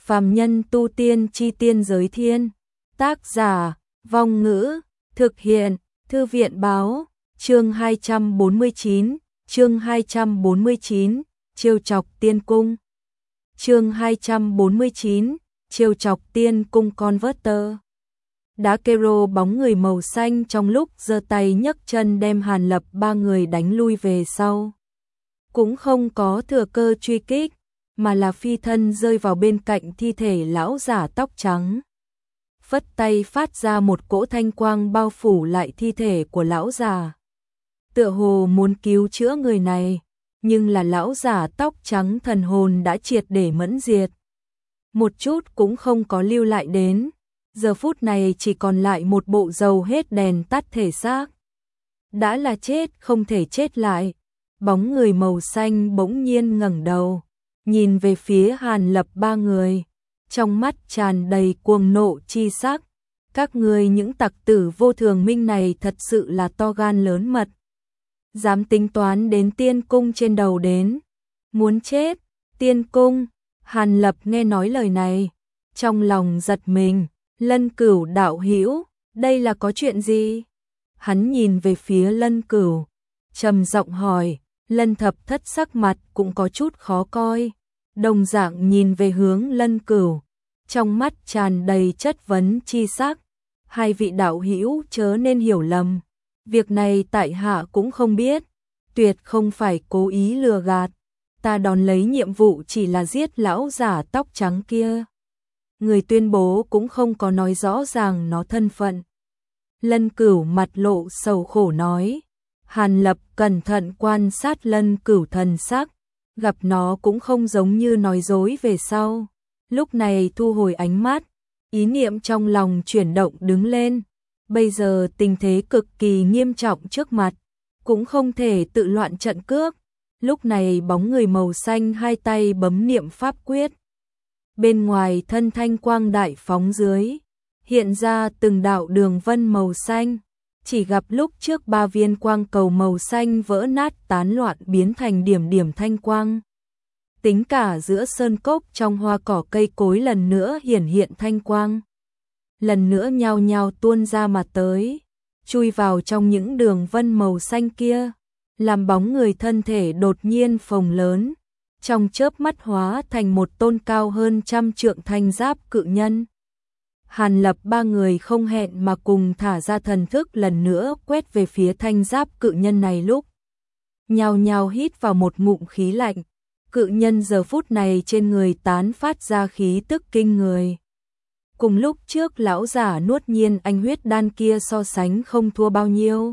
Phàm nhân tu tiên chi tiên giới thiên. Tác giả, Vong Ngữ, thực hiện, Thư viện báo, chương 249, trêu chọc tiên cung. Chương 249, trêu chọc tiên cung Converter. Đá kero bóng người màu xanh trong lúc giơ tay nhấc chân đem Hàn Lập ba người đánh lui về sau. Cũng không có thừa cơ truy kích, mà là phi thân rơi vào bên cạnh thi thể lão giả tóc trắng. Phất tay phát ra một cỗ thanh quang bao phủ lại thi thể của lão già. Tựa hồ muốn cứu chữa người này, nhưng là lão giả tóc trắng thần hồn đã triệt để mẫn diệt. Một chút cũng không có lưu lại đến, giờ phút này chỉ còn lại một bộ dầu hết đèn tắt thể xác. Đã là chết không thể chết lại, bóng người màu xanh bỗng nhiên ngẩng đầu, nhìn về phía Hàn Lập ba người, trong mắt tràn đầy cuồng nộ chi sắc. Các ngươi những tặc tử vô thường minh này thật sự là to gan lớn mật. Dám tính toán đến tiên cung trên đầu đến. Muốn chết, tiên cung. Hàn Lập nghe nói lời này, trong lòng giật mình. Lân Cửu đạo hữu, đây là có chuyện gì? Hắn nhìn về phía Lân Cửu, trầm giọng hỏi. Lân Thập Thất sắc mặt cũng có chút khó coi, đồng dạng nhìn về hướng Lân Cửu, trong mắt tràn đầy chất vấn chi sắc. Hai vị đạo hữu chớ nên hiểu lầm, việc này tại hạ cũng không biết, tuyệt không phải cố ý lừa gạt, ta đón lấy nhiệm vụ chỉ là giết lão giả tóc trắng kia. Người tuyên bố cũng không có nói rõ ràng nó thân phận. Lân Cửu mặt lộ sầu khổ nói. Hàn Lập cẩn thận quan sát Lân Cửu thần sắc, gặp nó cũng không giống như nói dối về sau. Lúc này thu hồi ánh mắt, ý niệm trong lòng chuyển động đứng lên. Bây giờ tình thế cực kỳ nghiêm trọng trước mặt, cũng không thể tự loạn trận cước. Lúc này bóng người màu xanh hai tay bấm niệm pháp quyết. Bên ngoài thân thanh quang đại phóng dưới, hiện ra từng đạo đường vân màu xanh. Chỉ gặp lúc trước ba viên quang cầu màu xanh vỡ nát tán loạn biến thành điểm điểm thanh quang. Tính cả giữa sơn cốc trong hoa cỏ cây cối lần nữa hiển hiện thanh quang. Lần nữa nhao nhao tuôn ra mà tới, chui vào trong những đường vân màu xanh kia, làm bóng người thân thể đột nhiên phồng lớn, trong chớp mắt hóa thành một tôn cao hơn 100 trượng thanh giáp cự nhân. Hàn Lập ba người không hẹn mà cùng thả ra thần thức lần nữa quét về phía thanh giáp cự nhân này lúc. Nhao nhao hít vào một ngụm khí lạnh, cự nhân giờ phút này trên người tán phát ra khí tức kinh người. Cùng lúc trước lão giả nuốt nhiên anh huyết đan kia so sánh không thua bao nhiêu.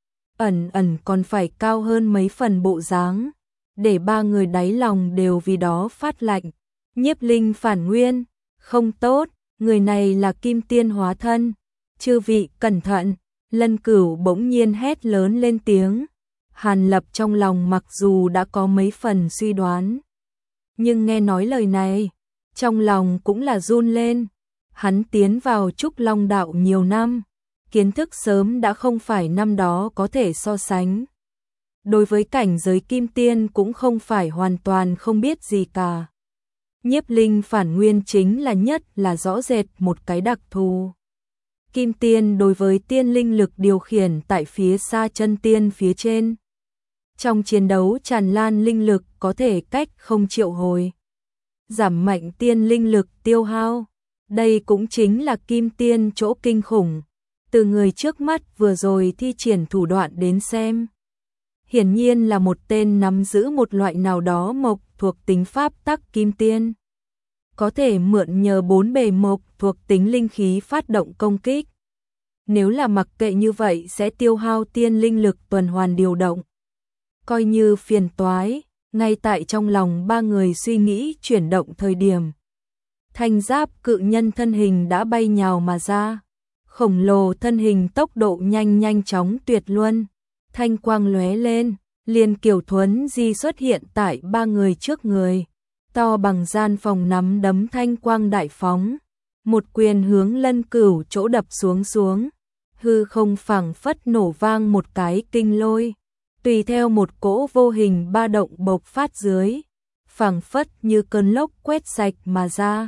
Ẩn ẩn còn phải cao hơn mấy phần bộ dáng, để ba người đáy lòng đều vì đó phát lạnh. Nhiếp linh phản nguyên, không tốt. Người này là kim tiên hóa thân, chư vị cẩn thận. Lân Cửu bỗng nhiên hét lớn lên tiếng. Hàn Lập trong lòng mặc dù đã có mấy phần suy đoán, nhưng nghe nói lời này, trong lòng cũng là run lên. Hắn tiến vào Trúc Long đạo nhiều năm, kiến thức sớm đã không phải năm đó có thể so sánh. Đối với cảnh giới kim tiên cũng không phải hoàn toàn không biết gì cả. Nhiếp linh phản nguyên chính là nhất là rõ rệt một cái đặc thù. Kim tiên đối với tiên linh lực điều khiển tại phía xa chân tiên phía trên. Trong chiến đấu tràn lan linh lực có thể cách không triệu hồi, giảm mạnh tiên linh lực tiêu hao. Đây cũng chính là kim tiên chỗ kinh khủng. Từ người trước mắt vừa rồi thi triển thủ đoạn đến xem, hiển nhiên là một tên nắm giữ một loại nào đó mộc thuộc tính pháp tắc kim tiên. Có thể mượn nhờ 4 bề mộc thuộc tính linh khí phát động công kích. Nếu là mặc kệ như vậy sẽ tiêu hao tiên linh lực tuần hoàn điều động. Coi như phiền toái, ngay tại trong lòng ba người suy nghĩ chuyển động thời điểm. Thanh giáp cự nhân thân hình đã bay nhào mà ra. Khổng lồ thân hình tốc độ nhanh chóng tuyệt luân. Thanh quang lóe lên, liền kiểu thuấn di xuất hiện tại ba người trước người. To bằng gian phòng nắm đấm thanh quang đại phóng. Một quyền hướng Lân Cửu chỗ đập xuống. Hư không phảng phất nổ vang một cái kinh lôi. Tùy theo một cỗ vô hình ba động bộc phát dưới. Phảng phất như cơn lốc quét sạch mà ra.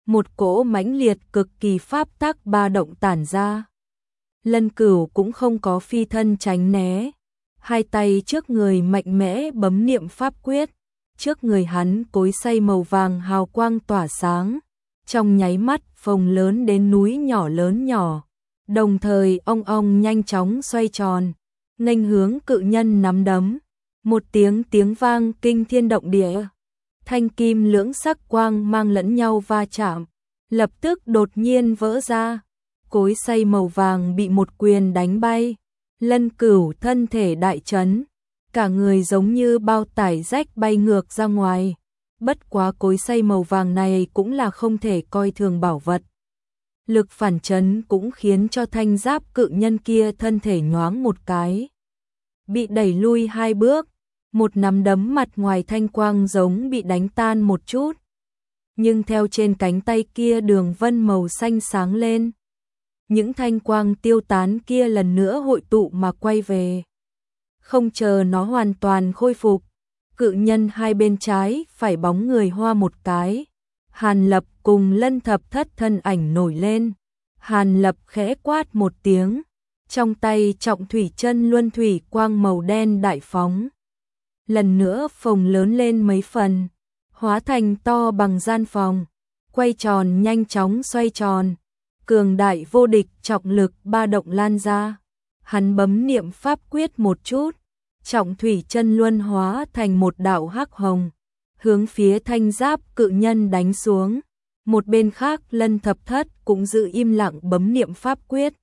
một cỗ mãnh liệt cực kỳ pháp tắc ba động tản ra. Lân Cửu cũng không có phi thân tránh né, hai tay trước người mạnh mẽ bấm niệm pháp quyết, trước người hắn cối xay màu vàng hào quang tỏa sáng, trong nháy mắt phồng lớn đến núi nhỏ lớn nhỏ, đồng thời ong ong nhanh chóng xoay tròn, nghênh hướng cự nhân nắm đấm, một tiếng vang kinh thiên động địa, thanh kim lưỡng sắc quang mang lẫn nhau va chạm, lập tức đột nhiên vỡ ra, cối xay màu vàng bị một quyền đánh bay, Lân Cửu thân thể đại chấn, cả người giống như bao tải rách bay ngược ra ngoài. Bất quá cối xay màu vàng này cũng là không thể coi thường bảo vật. Lực phản chấn cũng khiến cho thanh giáp cự nhân kia thân thể nhoáng một cái, bị đẩy lui hai bước, một nắm đấm mặt ngoài thanh quang giống bị đánh tan một chút. Nhưng theo trên cánh tay kia đường vân màu xanh sáng lên, những thanh quang tiêu tán kia lần nữa hội tụ mà quay về. Không chờ nó hoàn toàn khôi phục, cự nhân hai bên trái phải bóng người hoa một cái, Hàn Lập cùng Lân Thập Thất thân ảnh nổi lên. Hàn Lập khẽ quát một tiếng, trong tay trọng thủy chân luân thủy quang màu đen đại phóng, lần nữa phồng lớn lên mấy phần, hóa thành to bằng gian phòng, quay tròn nhanh chóng xoay tròn, cường đại vô địch trọng lực ba động lan ra. Hắn bấm niệm pháp quyết một chút, trọng thủy chân luân hóa thành một đạo hắc hồng, hướng phía thanh giáp cự nhân đánh xuống. Một bên khác Lân Thập Thất cũng giữ im lặng bấm niệm pháp quyết,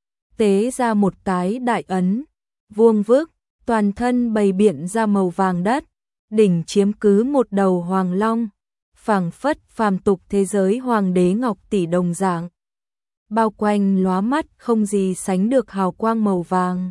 tế ra một cái đại ấn, vuông vức, toàn thân bày biện ra màu vàng đất, đỉnh chiếm cứ một đầu hoàng long, phảng phất phàm tục thế giới hoàng đế ngọc tỷ đồng dạng, bao quanh lóa mắt không gì sánh được hào quang màu vàng.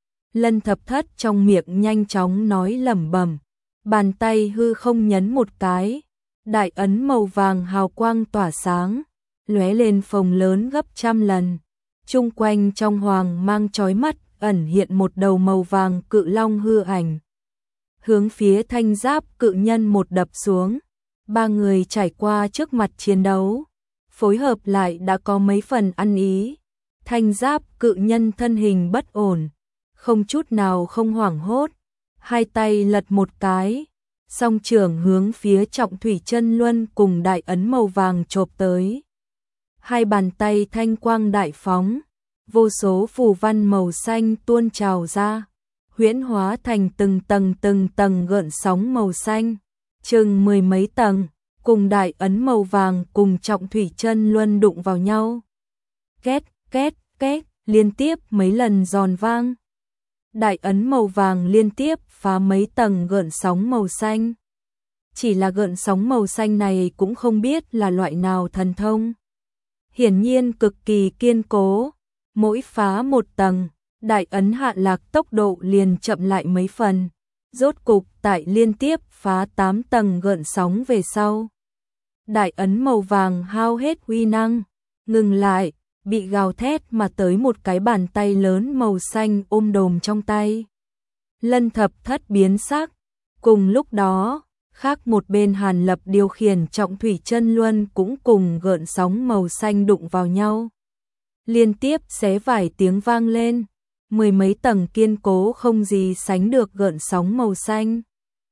Lân Thập Thất trong miệng nhanh chóng nói lẩm bẩm, bàn tay hư không nhấn một cái, đại ấn màu vàng hào quang tỏa sáng, lóe lên phồng lớn gấp trăm lần. Chung quanh trong hoàng mang chói mắt ẩn hiện một đầu màu vàng cự long hư ảnh, hướng phía thanh giáp cự nhân một đập xuống. Ba người trải qua trước mặt chiến đấu, phối hợp lại đã có mấy phần ăn ý. Thanh giáp cự nhân thân hình bất ổn, không chút nào không hoảng hốt, hai tay lật một cái, song trưởng hướng phía trọng thủy chân luân cùng đại ấn màu vàng chộp tới. Hai bàn tay thanh quang đại phóng, vô số phù văn màu xanh tuôn trào ra, huyễn hóa thành từng tầng gợn sóng màu xanh, chừng mười mấy tầng, cùng đại ấn màu vàng cùng trọng thủy chân luân đụng vào nhau. Két, két, két, liên tiếp mấy lần giòn vang. Đại ấn màu vàng liên tiếp phá mấy tầng gợn sóng màu xanh. Chỉ là gợn sóng màu xanh này cũng không biết là loại nào thần thông. Hiển nhiên cực kỳ kiên cố, mỗi phá một tầng, đại ấn hạ lạc tốc độ liền chậm lại mấy phần. Rốt cục tại liên tiếp phá 8 tầng gợn sóng về sau, đại ấn màu vàng hao hết uy năng, ngừng lại, bị gào thét mà tới một cái bàn tay lớn màu xanh ôm đồm trong tay. Lân Thập Thất biến sắc, cùng lúc đó, khác một bên Hàn Lập điều khiển trọng thủy chân luân cũng cùng gợn sóng màu xanh đụng vào nhau. Liên tiếp xé vài tiếng vang lên, mười mấy tầng kiên cố không gì sánh được gợn sóng màu xanh.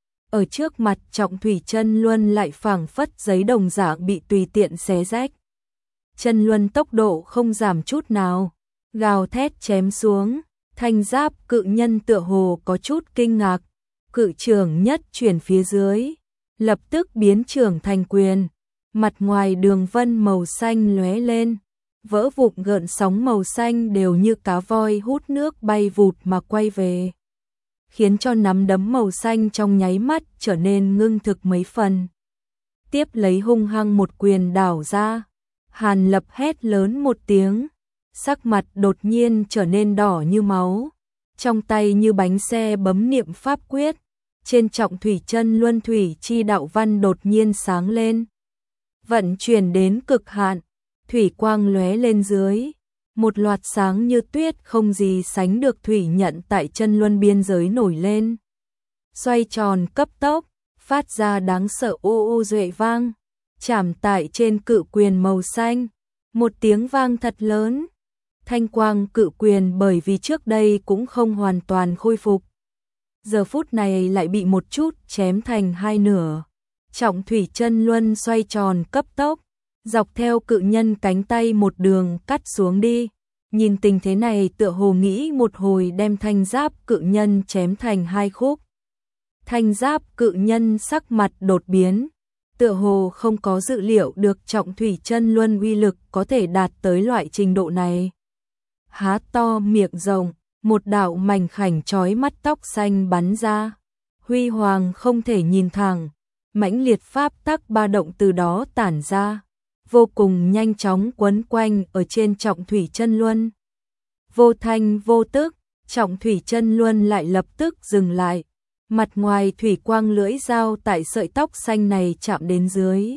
Ở trước mặt trọng thủy chân luân lại phảng phất giấy đồng dạng bị tùy tiện xé rách. Chân luân tốc độ không giảm chút nào, gào thét chém xuống, thanh giáp cự nhân tựa hồ có chút kinh ngạc, cự trưởng nhất chuyển phía dưới, lập tức biến trưởng thành quyền, mặt ngoài đường vân màu xanh lóe lên, vỡ vụn gợn sóng màu xanh đều như cá voi hút nước bay vụt mà quay về, khiến cho nắm đấm màu xanh trong nháy mắt trở nên ngưng thực mấy phần. Tiếp lấy hung hăng một quyền đảo ra, Hàn Lập hét lớn một tiếng, sắc mặt đột nhiên trở nên đỏ như máu, trong tay như bánh xe bấm niệm pháp quyết, trên trọng thủy chân luân thủy chi đạo văn đột nhiên sáng lên, vận chuyển đến cực hạn, thủy quang lóe lên dưới, một loạt sáng như tuyết không gì sánh được thủy nhận tại chân luân biên giới nổi lên, xoay tròn cấp tốc, phát ra đáng sợ ô ô duệ vang, chạm tại trên cự quyền màu xanh. Một tiếng vang thật lớn. Thanh quang cự quyền bởi vì trước đây cũng không hoàn toàn khôi phục, giờ phút này lại bị một chút chém thành hai nửa. Trọng thủy chân luân xoay tròn cấp tốc, dọc theo cự nhân cánh tay một đường cắt xuống đi. Nhìn tình thế này tựa hồ nghĩ một hồi đem thanh giáp cự nhân chém thành hai khúc. Thanh giáp cự nhân sắc mặt đột biến, tựa hồ không có dự liệu được trọng thủy chân luân uy lực có thể đạt tới loại trình độ này. Há to miệng rộng, một đạo mảnh khảnh chói mắt tóc xanh bắn ra, huy hoàng không thể nhìn thẳng, mãnh liệt pháp tắc ba động từ đó tản ra, vô cùng nhanh chóng quấn quanh ở trên trọng thủy chân luân. Vô thanh vô tức, trọng thủy chân luân lại lập tức dừng lại, mặt ngoài thủy quang lưỡi dao tại sợi tóc xanh này chạm đến dưới,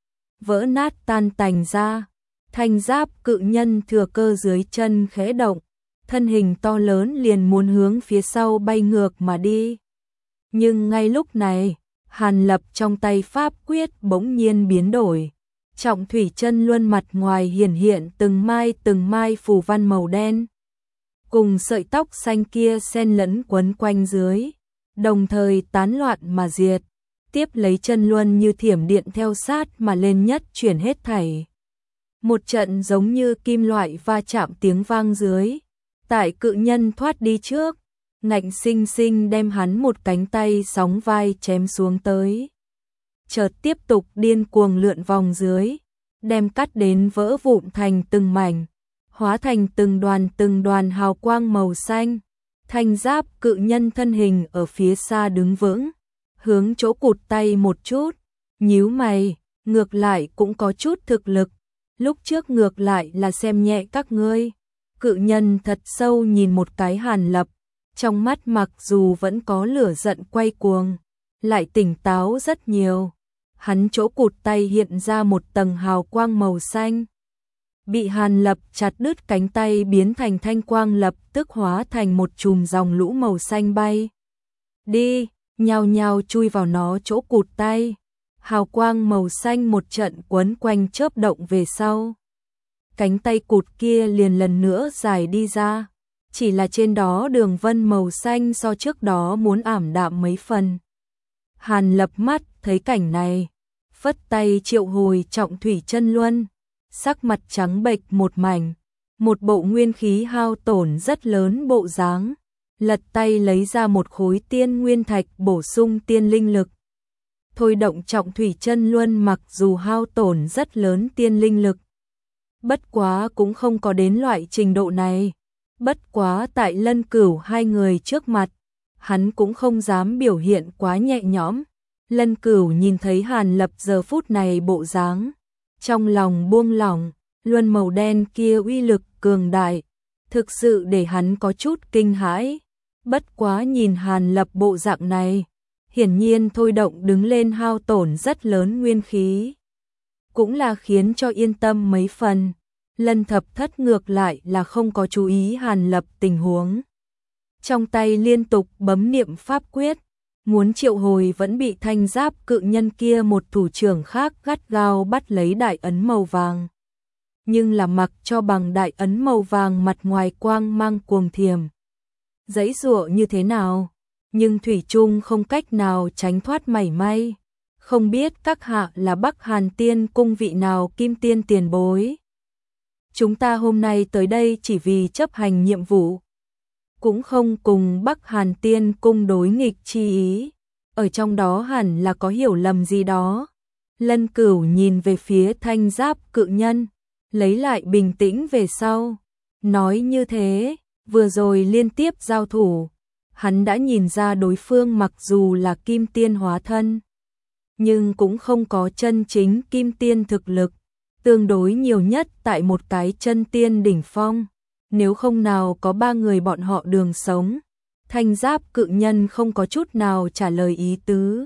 vỡ nát tan tành ra. Thanh giáp cự nhân thừa cơ dưới chân khẽ động, thân hình to lớn liền muốn hướng phía sau bay ngược mà đi. Nhưng ngay lúc này, Hàn Lập trong tay pháp quyết bỗng nhiên biến đổi. Trọng thủy chân luân mặt ngoài hiển hiện từng mai phù văn màu đen, cùng sợi tóc xanh kia xen lẫn quấn quanh dưới, đồng thời tán loạn mà diệt. Tiếp lấy chân luân như thiểm điện theo sát mà lên nhất chuyển hết thảy. Một trận giống như kim loại va chạm tiếng vang dưới, tại cự nhân thoát đi trước, ngạnh sinh sinh đem hắn một cánh tay sóng vai chém xuống tới. Chợt tiếp tục điên cuồng lượn vòng dưới, đem cắt đến vỡ vụn thành từng mảnh, hóa thành từng đoàn hào quang màu xanh. Thanh giáp cự nhân thân hình ở phía xa đứng vững, hướng chỗ cụt tay một chút, nhíu mày, ngược lại cũng có chút thực lực. Lúc trước ngược lại là xem nhẹ các ngươi. Cự nhân thật sâu nhìn một cái Hàn Lập, trong mắt mặc dù vẫn có lửa giận quay cuồng, lại tỉnh táo rất nhiều. Hắn chỗ cụt tay hiện ra một tầng hào quang màu xanh. Bị Hàn Lập chặt đứt cánh tay biến thành thanh quang lập tức hóa thành một chùm dòng lũ màu xanh bay đi, nhao nhao chui vào nó chỗ cụt tay. Hào quang màu xanh một trận quấn quanh chớp động về sau. Cánh tay cụt kia liền lần nữa dài đi ra, chỉ là trên đó đường vân màu xanh so trước đó muốn ảm đạm mấy phần. Hàn Lập mắt thấy cảnh này, phất tay triệu hồi trọng thủy chân luân, sắc mặt trắng bệch một mảnh, một bộ nguyên khí hao tổn rất lớn bộ dáng, lật tay lấy ra một khối tiên nguyên thạch bổ sung tiên linh lực. Thôi động trọng thủy chân luân mặc dù hao tổn rất lớn tiên linh lực, bất quá cũng không có đến loại trình độ này. Bất quá tại Lân Cửu hai người trước mặt, hắn cũng không dám biểu hiện quá nhẹ nhõm. Lân Cửu nhìn thấy Hàn Lập giờ phút này bộ dáng, trong lòng buông lỏng, luân màu đen kia uy lực cường đại, thực sự để hắn có chút kinh hãi. Bất quá nhìn Hàn Lập bộ dạng này, hiển nhiên thôi động đứng lên hao tổn rất lớn nguyên khí, cũng là khiến cho yên tâm mấy phần. Lân Thập Thất ngược lại là không có chú ý Hàn Lập tình huống, trong tay liên tục bấm niệm pháp quyết, muốn triệu hồi vẫn bị thanh giáp cự nhân kia một thủ trưởng khác gắt gao bắt lấy đại ấn màu vàng. Nhưng là mặc cho bằng đại ấn màu vàng mặt ngoài quang mang cuồng thiểm, giãy giụa như thế nào, nhưng thủy chung không cách nào tránh thoát mảy may. Không biết các hạ là Bắc Hàn Tiên cung vị nào kim tiên tiền bối? Chúng ta hôm nay tới đây chỉ vì chấp hành nhiệm vụ, cũng không cùng Bắc Hàn Tiên cung đối nghịch chi ý. Ở trong đó hẳn là có hiểu lầm gì đó. Lân Cửu nhìn về phía thanh giáp cự nhân, lấy lại bình tĩnh về sau, nói như thế, vừa rồi liên tiếp giao thủ, hắn đã nhìn ra đối phương mặc dù là kim tiên hóa thân, nhưng cũng không có chân chính kim tiên thực lực, tương đối nhiều nhất tại một cái chân tiên đỉnh phong, nếu không nào có ba người bọn họ đường sống. Thanh giáp cự nhân không có chút nào trả lời ý tứ,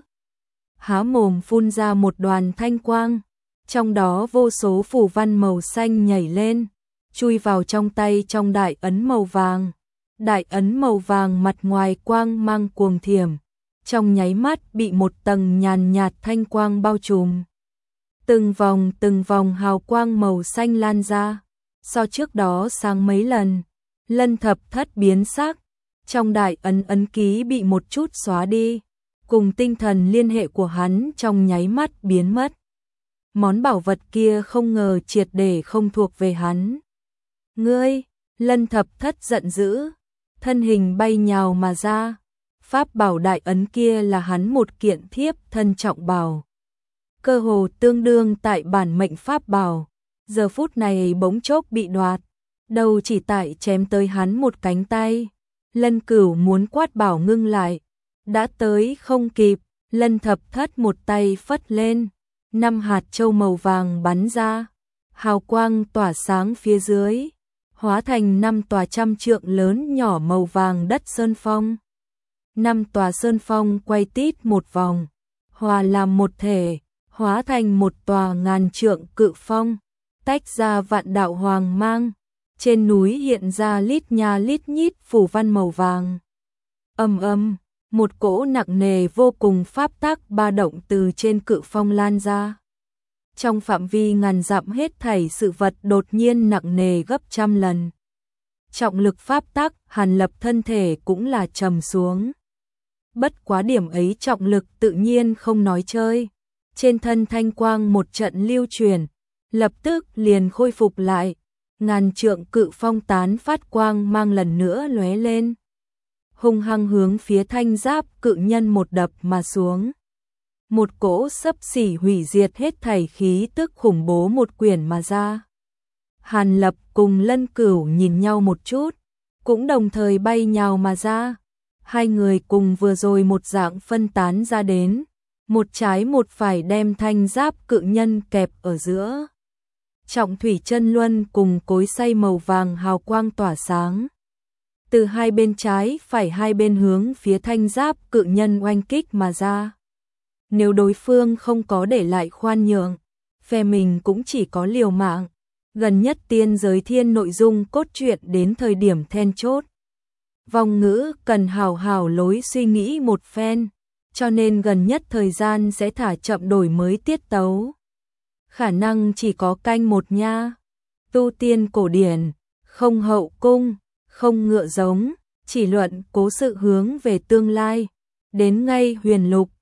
há mồm phun ra một đoàn thanh quang, trong đó vô số phù văn màu xanh nhảy lên, chui vào trong tay trong đại ấn màu vàng. Đại ấn màu vàng mặt ngoài quang mang cuồng thiểm, trong nháy mắt bị một tầng nhàn nhạt thanh quang bao trùm. từng vòng hào quang màu xanh lan ra, so trước đó sáng mấy lần. Lân Thập Thất biến sắc, trong đại ấn ký bị một chút xóa đi, cùng tinh thần liên hệ của hắn trong nháy mắt biến mất. Món bảo vật kia không ngờ triệt để không thuộc về hắn. Ngươi, Lân Thập Thất giận dữ, thân hình bay nhào mà ra. Pháp bảo đại ấn kia là hắn một kiện thiếp thân trọng bảo, cơ hồ tương đương tại bản mệnh pháp bảo, giờ phút này bỗng chốc bị đoạt, đầu chỉ tại chém tới hắn một cánh tay. Lân Cửu muốn quát bảo ngưng lại, đã tới không kịp, Lân Thập Thất một tay phất lên, 5 hạt châu màu vàng bắn ra, hào quang tỏa sáng phía dưới, hóa thành 5 tòa trăm trượng lớn nhỏ màu vàng đất sơn phong. 5 tòa sơn phong quay tít một vòng, hòa làm một thể, hóa thành một tòa ngàn trượng cự phong, tách ra vạn đạo hoàng mang. Trên núi hiện ra lít nha lít nhít phủ văn màu vàng. Ầm ầm, một cỗ nặng nề vô cùng pháp tắc ba động từ trên cự phong lan ra. Trong phạm vi ngàn dặm hết thảy sự vật đột nhiên nặng nề gấp trăm lần. Trọng lực pháp tắc, Hàn Lập thân thể cũng là trầm xuống. Bất quá điểm ấy trọng lực tự nhiên không nói chơi. Trên thân thanh quang một trận lưu truyền, lập tức liền khôi phục lại. Ngàn trượng cự phong tán phát quang mang lần nữa lóe lên, hung hăng hướng phía thanh giáp cự nhân một đập mà xuống. Một cỗ xấp xỉ hủy diệt hết thảy khí tức khủng bố một quyển mà ra. Hàn Lập cùng Lân Cửu nhìn nhau một chút, cũng đồng thời bay nhào mà ra. Hai người cùng vừa rồi một dạng phân tán ra đến, một trái một phải đem thanh giáp cự nhân kẹp ở giữa. Trọng thủy chân luân cùng cối xay màu vàng hào quang tỏa sáng. Từ hai bên trái phải hai bên hướng phía thanh giáp cự nhân oanh kích mà ra. Nếu đối phương không có để lại khoan nhượng, phe mình cũng chỉ có liều mạng. Gần nhất tiên giới thiên nội dung cốt truyện đến thời điểm then chốt. Vong ngữ cần hào hào lối suy nghĩ một phen, cho nên gần nhất thời gian sẽ thả chậm đổi mới tiết tấu. Khả năng chỉ có canh một nha. Tu tiên cổ điển, không hậu cung, không ngựa giống, chỉ luận cố sự hướng về tương lai. Đến ngay huyền lục,